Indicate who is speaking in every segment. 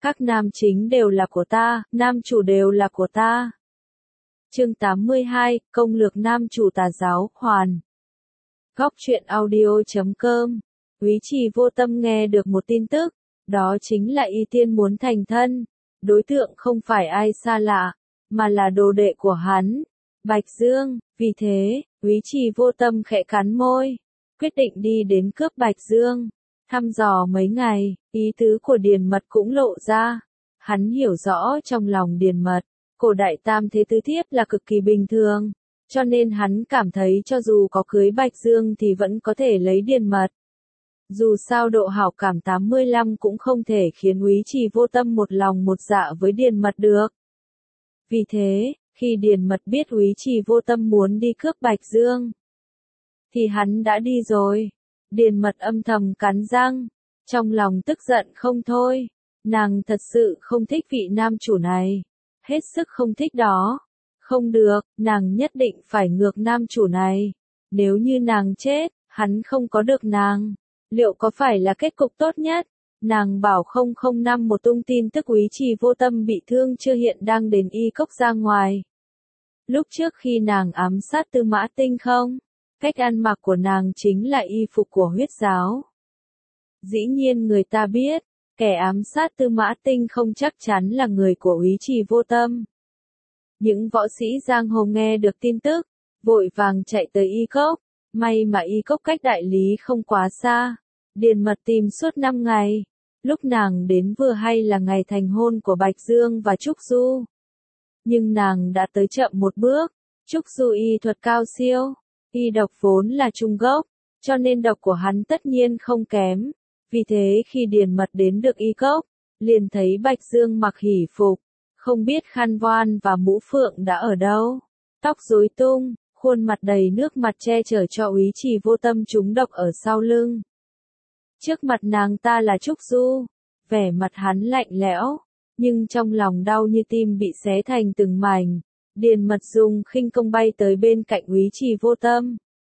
Speaker 1: Các nam chính đều là của ta, nam chủ đều là của ta. Chương 82, Công lược nam chủ tà giáo, hoàn. Góc truyện audio.com. Úy Trì Vô Tâm nghe được một tin tức, đó chính là Y Tiên muốn thành thân. Đối tượng không phải ai xa lạ, mà là đồ đệ của hắn, Bạch Dương. Vì thế, Úy Trì Vô Tâm khẽ cắn môi, quyết định đi đến cướp Bạch Dương. Thăm dò mấy ngày, ý tứ của Điền Mật cũng lộ ra. Hắn hiểu rõ trong lòng Điền Mật, cổ đại tam thế tứ thiếp là cực kỳ bình thường, cho nên hắn cảm thấy cho dù có cưới Bạch Dương thì vẫn có thể lấy Điền Mật. Dù sao độ hảo cảm 85 cũng không thể khiến Úy Trì Vô Tâm một lòng một dạ với Điền Mật được. Vì thế, khi Điền Mật biết Úy Trì Vô Tâm muốn đi cướp Bạch Dương, thì hắn đã đi rồi. Điền Mật âm thầm cắn răng, trong lòng tức giận không thôi. Nàng thật sự không thích vị nam chủ này, hết sức không thích đó. Không được, nàng nhất định phải ngược nam chủ này. Nếu như nàng chết, hắn không có được nàng, liệu có phải là kết cục tốt nhất? Nàng bảo 005 một tung tin tức Úy Trì Vô Tâm bị thương chưa hiện đang đến Y Cốc ra ngoài. Lúc trước khi nàng ám sát Tư Mã Tinh không? Cách ăn mặc của nàng chính là y phục của huyết giáo. Dĩ nhiên người ta biết, kẻ ám sát Tư Mã Tinh không chắc chắn là người của Úy Trì Vô Tâm. Những võ sĩ giang hồ nghe được tin tức, vội vàng chạy tới Y Cốc. May mà Y Cốc cách đại lý không quá xa. Điền Mật tìm suốt 5 ngày. Lúc nàng đến vừa hay là ngày thành hôn của Bạch Dương và Trúc Du. Nhưng nàng đã tới chậm một bước. Trúc Du y thuật cao siêu. Y độc vốn là trung gốc, cho nên độc của hắn tất nhiên không kém. Vì thế khi Điền Mật đến được Y Cốc, liền thấy Bạch Dương mặc hỷ phục, không biết khăn voan và mũ phượng đã ở đâu. Tóc rối tung, khuôn mặt đầy nước mặt che chở cho Úy Trì Vô Tâm trúng độc ở sau lưng. Trước mặt nàng ta là Trúc Du, vẻ mặt hắn lạnh lẽo, nhưng trong lòng đau như tim bị xé thành từng mảnh. Điền Mật dùng khinh công bay tới bên cạnh Úy Trì Vô Tâm,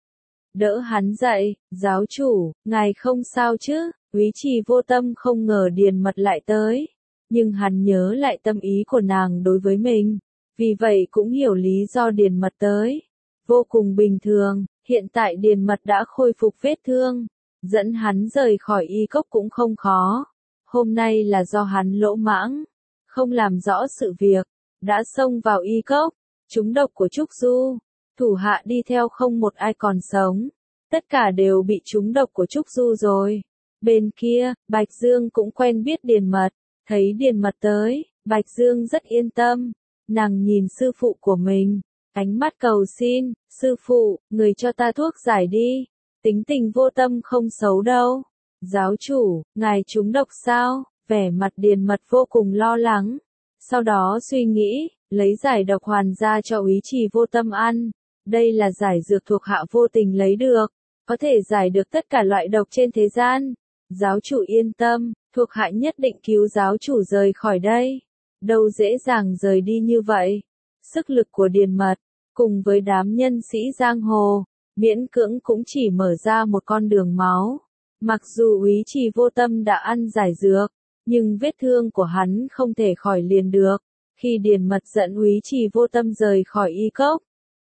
Speaker 1: đỡ hắn dậy. Giáo chủ, ngài không sao chứ? Úy Trì Vô Tâm không ngờ Điền Mật lại tới, nhưng hắn nhớ lại tâm ý của nàng đối với mình, vì vậy cũng hiểu lý do Điền Mật tới. Vô cùng bình thường, hiện tại Điền Mật đã khôi phục vết thương, dẫn hắn rời khỏi Y Cốc cũng không khó. Hôm nay là do hắn lỗ mãng, không làm rõ sự việc, đã xông vào Y Cốc, trúng độc của Trúc Du. Thủ hạ đi theo không một ai còn sống, tất cả đều bị trúng độc của Trúc Du rồi. Bên kia, Bạch Dương cũng quen biết Điền Mật, thấy Điền Mật tới, Bạch Dương rất yên tâm. Nàng nhìn sư phụ của mình, ánh mắt cầu xin, sư phụ, người cho ta thuốc giải đi, tính tình Vô Tâm không xấu đâu. Giáo chủ, ngài trúng độc sao? Vẻ mặt Điền Mật vô cùng lo lắng, sau đó suy nghĩ, lấy giải độc hoàn ra cho Úy Trì Vô Tâm ăn. Đây là giải dược thuộc hạ vô tình lấy được, có thể giải được tất cả loại độc trên thế gian. Giáo chủ yên tâm, thuộc hạ nhất định cứu giáo chủ rời khỏi đây. Đâu dễ dàng rời đi như vậy. Sức lực của Điền Mật, cùng với đám nhân sĩ giang hồ, miễn cưỡng cũng chỉ mở ra một con đường máu. Mặc dù Úy Trì Vô Tâm đã ăn giải dược, nhưng vết thương của hắn không thể khỏi liền được. Khi Điền Mật dẫn Úy Trì Vô Tâm rời khỏi Y Cốc,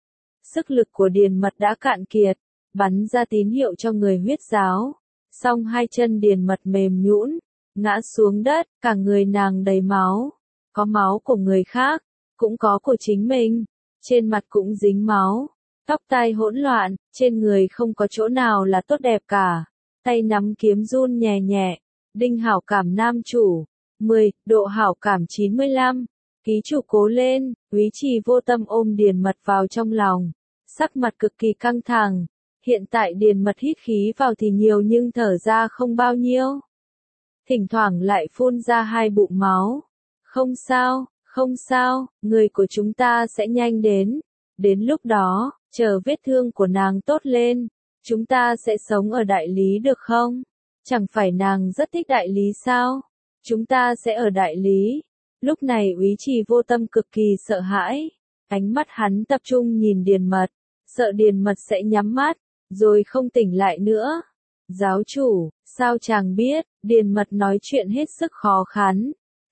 Speaker 1: sức lực của Điền Mật đã cạn kiệt, bắn ra tín hiệu cho người huyết giáo. Song hai chân Điền Mật mềm nhũn, ngã xuống đất, cả người nàng đầy máu. Có máu của người khác, cũng có của chính mình. Trên mặt cũng dính máu, tóc tai hỗn loạn, trên người không có chỗ nào là tốt đẹp cả. Tay nắm kiếm run nhẹ nhẹ. Đinh hảo cảm nam chủ, 10, độ hảo cảm 95. Ký chủ cố lên. Úy Trì Vô Tâm ôm Điền Mật vào trong lòng, sắc mặt cực kỳ căng thẳng. Hiện tại Điền Mật hít khí vào thì nhiều nhưng thở ra không bao nhiêu. Thỉnh thoảng lại phun ra 2 bụng máu. Không sao, không sao, người của chúng ta sẽ nhanh đến. Đến lúc đó, chờ vết thương của nàng tốt lên, chúng ta sẽ sống ở đại lý được không? Chẳng phải nàng rất thích đại lý sao? Chúng ta sẽ ở đại lý. Lúc này Úy Trì Vô Tâm cực kỳ sợ hãi. Ánh mắt hắn tập trung nhìn Điền Mật, sợ Điền Mật sẽ nhắm mắt, rồi không tỉnh lại nữa. Giáo chủ, sao chàng biết? Điền Mật nói chuyện hết sức khó khăn.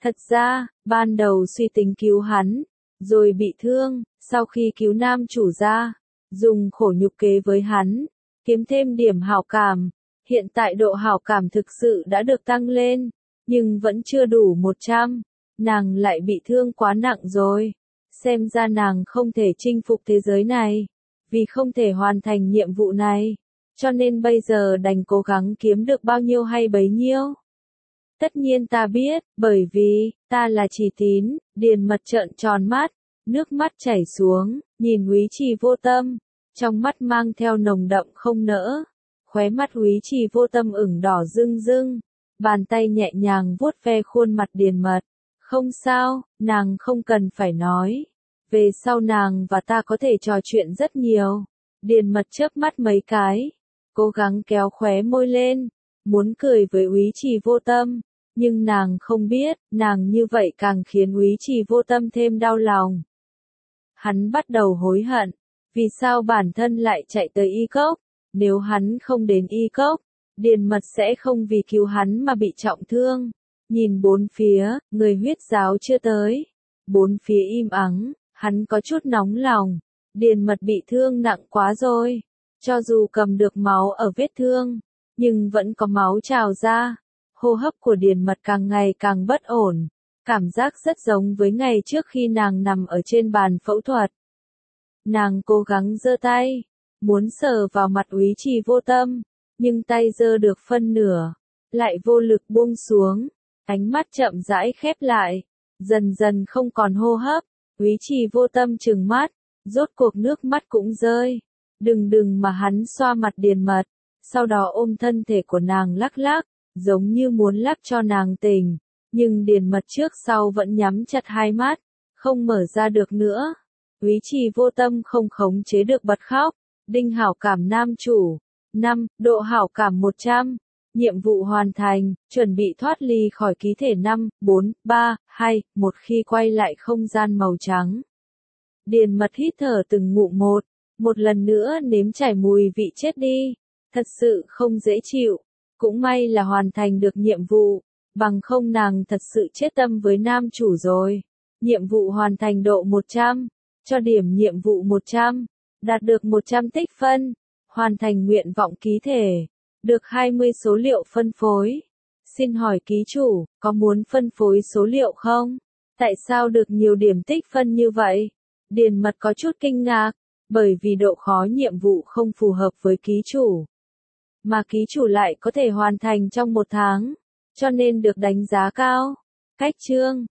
Speaker 1: Thật ra, ban đầu suy tính cứu hắn, rồi bị thương, sau khi cứu nam chủ ra, dùng khổ nhục kế với hắn, kiếm thêm điểm hảo cảm. Hiện tại độ hảo cảm thực sự đã được tăng lên, nhưng vẫn chưa đủ 100. Nàng lại bị thương quá nặng rồi. Xem ra nàng không thể chinh phục thế giới này, vì không thể hoàn thành nhiệm vụ này. Cho nên bây giờ đành cố gắng kiếm được bao nhiêu hay bấy nhiêu. Tất nhiên ta biết, bởi vì, ta là Chỉ Tín. Điền Mật trợn tròn mắt, nước mắt chảy xuống, nhìn Úy Trì Vô Tâm, trong mắt mang theo nồng đậm không nỡ. Khóe mắt Úy Trì Vô Tâm ửng đỏ rưng rưng, bàn tay nhẹ nhàng vuốt ve khuôn mặt Điền Mật. Không sao, nàng không cần phải nói. Về sau nàng và ta có thể trò chuyện rất nhiều. Điền Mật chớp mắt mấy cái, cố gắng kéo khóe môi lên, muốn cười với Úy Trì Vô Tâm, nhưng nàng không biết, nàng như vậy càng khiến Úy Trì Vô Tâm thêm đau lòng. Hắn bắt đầu hối hận, vì sao bản thân lại chạy tới Y Cốc, nếu hắn không đến Y Cốc, Điền Mật sẽ không vì cứu hắn mà bị trọng thương. Nhìn bốn phía, người huyết giáo chưa tới, bốn phía im ắng, hắn có chút nóng lòng. Điền Mật bị thương nặng quá rồi, cho dù cầm được máu ở vết thương, nhưng vẫn có máu trào ra. Hô hấp của Điền Mật càng ngày càng bất ổn, cảm giác rất giống với ngày trước khi nàng nằm ở trên bàn phẫu thuật. Nàng cố gắng giơ tay, muốn sờ vào mặt Úy Trì Vô Tâm, nhưng tay giơ được phân nửa, lại vô lực buông xuống, ánh mắt chậm rãi khép lại, dần dần không còn hô hấp. Úy Trì Vô Tâm trừng mắt, rốt cuộc nước mắt cũng rơi. Đừng mà hắn xoa mặt Điền Mật, sau đó ôm thân thể của nàng lắc lắc, giống như muốn lắc cho nàng tỉnh, nhưng Điền Mật trước sau vẫn nhắm chặt hai mắt, không mở ra được nữa. Úy Trì Vô Tâm không khống chế được bật khóc. Đinh hảo cảm nam chủ. 5. Độ hảo cảm 100. Nhiệm vụ hoàn thành, chuẩn bị thoát ly khỏi ký thể 5, 4, 3, 2, 1 khi quay lại không gian màu trắng. Điền Mật hít thở từng ngụm một lần nữa nếm trải mùi vị chết đi. Thật sự không dễ chịu. Cũng may là hoàn thành được nhiệm vụ, bằng không nàng thật sự chết tâm với nam chủ rồi. Nhiệm vụ hoàn thành độ 100, cho điểm nhiệm vụ 100, đạt được 100 tích phân, hoàn thành nguyện vọng ký thể, được 20 số liệu phân phối. Xin hỏi ký chủ, có muốn phân phối số liệu không? Tại sao được nhiều điểm tích phân như vậy? Điền Mật có chút kinh ngạc, bởi vì độ khó nhiệm vụ không phù hợp với ký chủ, mà ký chủ lại có thể hoàn thành trong 1 tháng, cho nên được đánh giá cao. Cách chương